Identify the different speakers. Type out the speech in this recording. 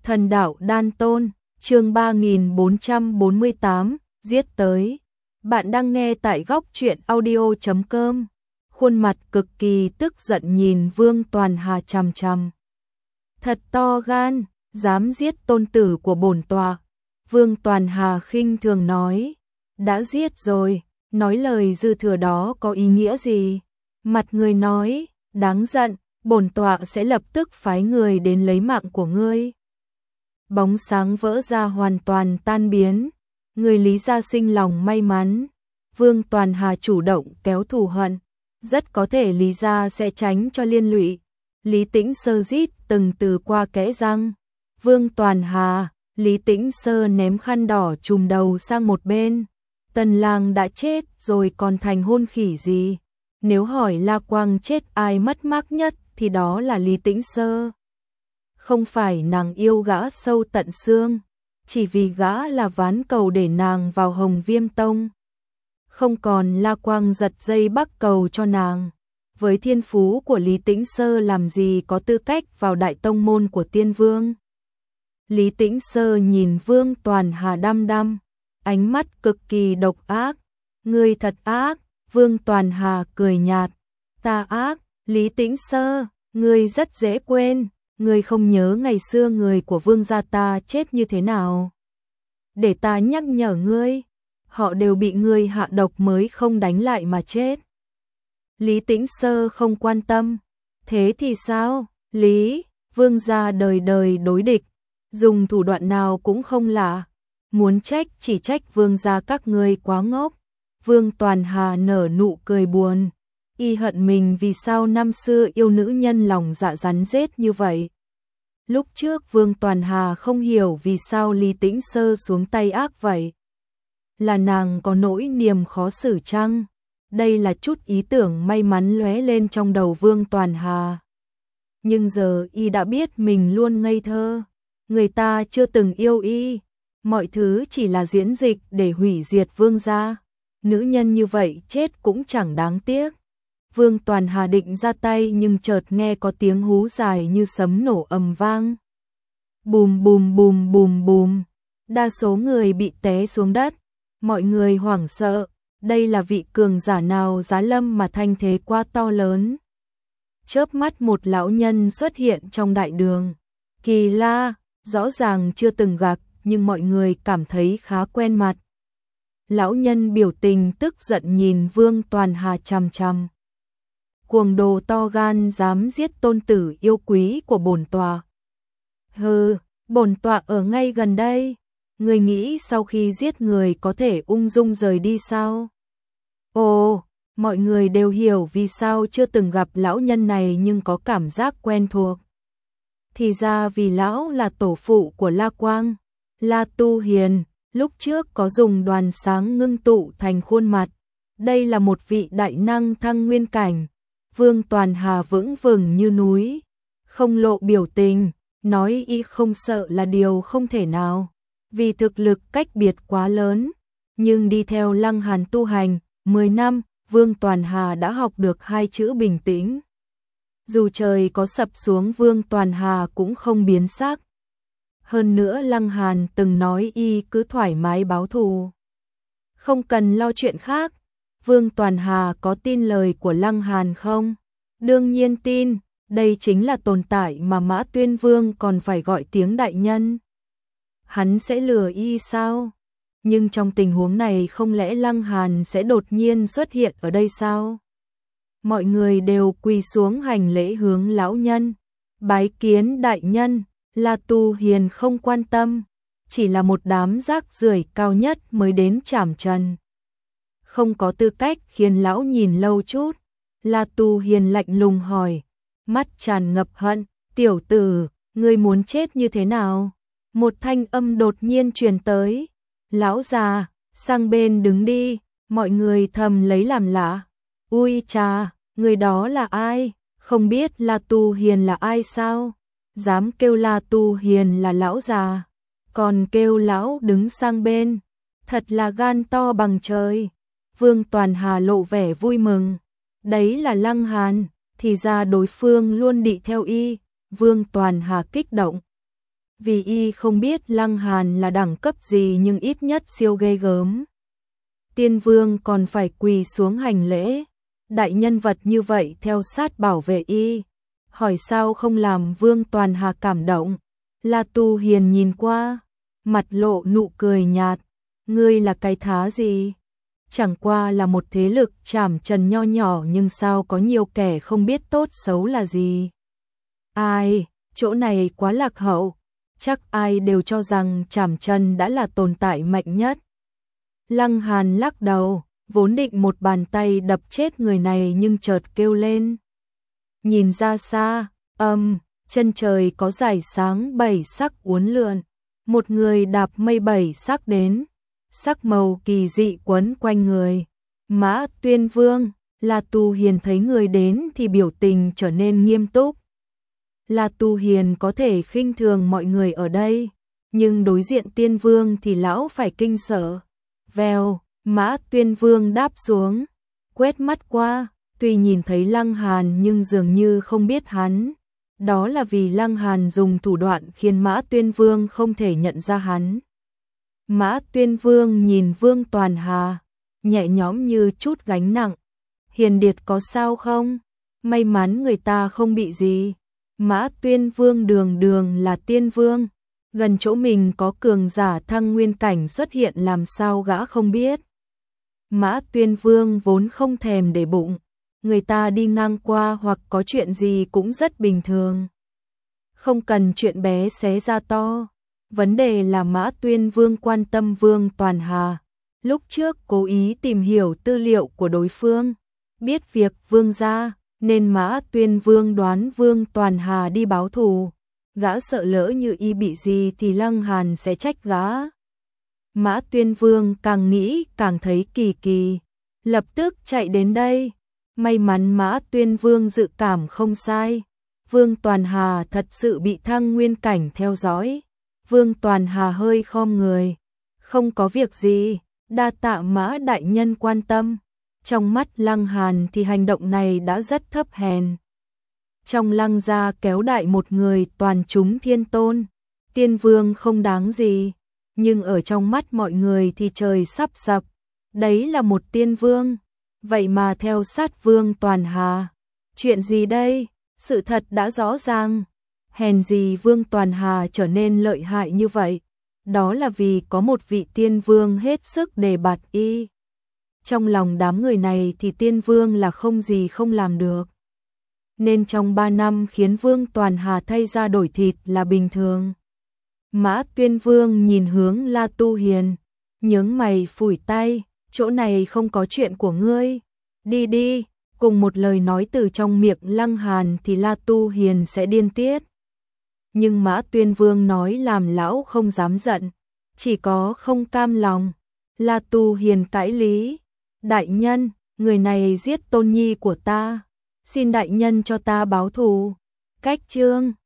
Speaker 1: Thần đạo đan tôn, chương 3448, giết tới. Bạn đang nghe tại góc truyện audio.com. Khuôn mặt cực kỳ tức giận nhìn Vương Toàn Hà chằm chằm. Thật to gan, dám giết tôn tử của bổn tọa. Vương Toàn Hà khinh thường nói, đã giết rồi, nói lời dư thừa đó có ý nghĩa gì? Mặt người nói, đáng giận, bổn tọa sẽ lập tức phái người đến lấy mạng của ngươi. Bóng sáng vỡ ra hoàn toàn tan biến, người Lý gia sinh lòng may mắn. Vương Toàn Hà chủ động kéo thù hận, rất có thể Lý gia sẽ tránh cho liên lụy. Lý Tĩnh Sơ rít từng từ qua kẽ răng. Vương Toàn Hà, Lý Tĩnh Sơ ném khăn đỏ trùm đầu sang một bên. Tần lang đã chết rồi còn thành hôn khỉ gì? Nếu hỏi La Quang chết ai mất mát nhất thì đó là Lý Tĩnh Sơ. Không phải nàng yêu gã sâu tận xương, chỉ vì gã là ván cầu để nàng vào Hồng Viêm Tông. Không còn La Quang giật dây bắc cầu cho nàng. Với thiên phú của Lý Tĩnh Sơ làm gì có tư cách vào đại tông môn của Tiên Vương. Lý Tĩnh Sơ nhìn Vương Toàn Hà đăm đăm, ánh mắt cực kỳ độc ác. Ngươi thật ác. Vương Toàn Hà cười nhạt. Ta ác? Lý Tĩnh Sơ, ngươi rất dễ quên. Ngươi không nhớ ngày xưa người của Vương gia ta chết như thế nào? Để ta nhắc nhở ngươi, họ đều bị ngươi hạ độc mới không đánh lại mà chết. Lý Tĩnh Sơ không quan tâm. Thế thì sao? Lý, Vương gia đời đời đối địch, dùng thủ đoạn nào cũng không lạ. Muốn trách chỉ trách Vương gia các ngươi quá ngốc. Vương Toàn Hà nở nụ cười buồn. Y hận mình vì sao năm xưa yêu nữ nhân lòng dạ rắn rết như vậy. Lúc trước Vương Toàn Hà không hiểu vì sao Lý Tĩnh Sơ xuống tay ác vậy. Là nàng có nỗi niềm khó xử chăng? Đây là chút ý tưởng may mắn lóe lên trong đầu Vương Toàn Hà. Nhưng giờ y đã biết mình luôn ngây thơ. Người ta chưa từng yêu y. Mọi thứ chỉ là diễn dịch để hủy diệt Vương gia. Nữ nhân như vậy chết cũng chẳng đáng tiếc. Vương Toàn Hà định ra tay nhưng chợt nghe có tiếng hú dài như sấm nổ ầm vang. Bùm bùm bùm bùm bùm. Đa số người bị té xuống đất. Mọi người hoảng sợ. Đây là vị cường giả nào giá lâm mà thanh thế quá to lớn. Chớp mắt một lão nhân xuất hiện trong đại đường. Kỳ La, rõ ràng chưa từng gặp nhưng mọi người cảm thấy khá quen mặt. Lão nhân biểu tình tức giận nhìn Vương Toàn Hà chằm chằm. Cuồng đồ to gan dám giết tôn tử yêu quý của bổn tọa. Hừ, bổn tọa ở ngay gần đây. Người nghĩ sau khi giết người có thể ung dung rời đi sao? Ồ, mọi người đều hiểu vì sao chưa từng gặp lão nhân này nhưng có cảm giác quen thuộc. Thì ra vì lão là tổ phụ của La Quang, La Tu Hiền, lúc trước có dùng đoàn sáng ngưng tụ thành khuôn mặt. Đây là một vị đại năng thăng nguyên cảnh. Vương Toàn Hà vững vừng như núi, không lộ biểu tình, nói y không sợ là điều không thể nào, vì thực lực cách biệt quá lớn. Nhưng đi theo Lăng Hàn tu hành 10 năm, Vương Toàn Hà đã học được hai chữ bình tĩnh. Dù trời có sập xuống Vương Toàn Hà cũng không biến sắc. Hơn nữa Lăng Hàn từng nói y cứ thoải mái báo thù, không cần lo chuyện khác. Vương Toàn Hà có tin lời của Lăng Hàn không? Đương nhiên tin, đây chính là tồn tại mà Mã Tuyên Vương còn phải gọi tiếng đại nhân. Hắn sẽ lừa y sao? Nhưng trong tình huống này không lẽ Lăng Hàn sẽ đột nhiên xuất hiện ở đây sao? Mọi người đều quỳ xuống hành lễ hướng lão nhân. Bái kiến đại nhân. La Tu Hiền không quan tâm, chỉ là một đám rác rưởi cao nhất mới đến trảm trần. Không có tư cách khiến lão nhìn lâu chút. La Tu Hiền lạnh lùng hỏi, mắt tràn ngập hận, tiểu tử, ngươi muốn chết như thế nào? Một thanh âm đột nhiên truyền tới, lão già, sang bên đứng đi. Mọi người thầm lấy làm lạ. Ui chà, người đó là ai? Không biết La Tu Hiền là ai sao? Dám kêu La Tu Hiền là lão già, còn kêu lão đứng sang bên, thật là gan to bằng trời. Vương Toàn Hà lộ vẻ vui mừng. Đấy là Lăng Hàn, thì ra đối phương luôn đi theo y. Vương Toàn Hà kích động. vì y không biết Lăng Hàn là đẳng cấp gì nhưng ít nhất siêu ghê gớm. Tiên vương còn phải quỳ xuống hành lễ, đại nhân vật như vậy theo sát bảo vệ y, hỏi sao không làm Vương Toàn Hà cảm động. La Tu Hiền nhìn qua, mặt lộ nụ cười nhạt, ngươi là cái thá gì? Chẳng qua là một thế lực trảm trần nho nhỏ nhưng sao có nhiều kẻ không biết tốt xấu là gì. Ai, chỗ này quá lạc hậu, chắc ai đều cho rằng trảm trần đã là tồn tại mạnh nhất. Lăng Hàn lắc đầu, vốn định một bàn tay đập chết người này nhưng chợt kêu lên. Nhìn ra xa, chân trời có dải sáng bảy sắc uốn lượn, một người đạp mây bảy sắc đến, sắc màu kỳ dị quấn quanh người. Mã Tuyên Vương. La Tu Hiền thấy người đến thì biểu tình trở nên nghiêm túc. La Tu Hiền có thể khinh thường mọi người ở đây, nhưng đối diện Tiên Vương thì lão phải kinh sợ. Vèo, Mã Tuyên Vương đáp xuống, quét mắt qua, tuy nhìn thấy Lăng Hàn nhưng dường như không biết hắn. Đó là vì Lăng Hàn dùng thủ đoạn khiến Mã Tuyên Vương không thể nhận ra hắn. Mã Tuyên Vương nhìn Vương Toàn Hà, nhẹ nhõm như chút gánh nặng. Hiền Điệt có sao không? May mắn người ta không bị gì. Mã Tuyên Vương đường đường là tiên vương, gần chỗ mình có cường giả thăng nguyên cảnh xuất hiện làm sao gã không biết. Mã Tuyên Vương vốn không thèm để bụng, người ta đi ngang qua hoặc có chuyện gì cũng rất bình thường. Không cần chuyện bé xé ra to. Vấn đề là Mã Tuyên Vương quan tâm Vương Toàn Hà. Lúc trước cố ý tìm hiểu tư liệu của đối phương, biết việc Vương gia, nên Mã Tuyên Vương đoán Vương Toàn Hà đi báo thù. Gã sợ lỡ như y bị gì thì Lăng Hàn sẽ trách gã. Mã Tuyên Vương càng nghĩ càng thấy kỳ kỳ, lập tức chạy đến đây. May mắn Mã Tuyên Vương dự cảm không sai. Vương Toàn Hà thật sự bị thăng nguyên cảnh theo dõi. Vương Toàn Hà hơi khom người. Không có việc gì, đa tạ Mã đại nhân quan tâm. Trong mắt Lăng Hàn thì hành động này đã rất thấp hèn. Trong Lăng gia kéo đại một người toàn chúng thiên tôn, tiên vương không đáng gì, nhưng ở trong mắt mọi người thì trời sắp sập. Đấy là một tiên vương, vậy mà theo sát Vương Toàn Hà. Chuyện gì đây? Sự thật đã rõ ràng. Hèn gì Vương Toàn Hà trở nên lợi hại như vậy? Đó là vì có một vị tiên vương hết sức đề bạt y. Trong lòng đám người này thì tiên vương là không gì không làm được. Nên trong 3 năm khiến Vương Toàn Hà thay ra đổi thịt là bình thường. Mã Tuyên Vương nhìn hướng La Tu Hiền, nhướng mày phủi tay, chỗ này không có chuyện của ngươi. Đi đi, cùng một lời nói từ trong miệng Lăng Hàn thì La Tu Hiền sẽ điên tiết. Nhưng Mã Tuyên Vương nói làm lão không dám giận, chỉ có không cam lòng. La Tu Hiền cãi lý, đại nhân, người này giết tôn nhi của ta, xin đại nhân cho ta báo thù. Cách chương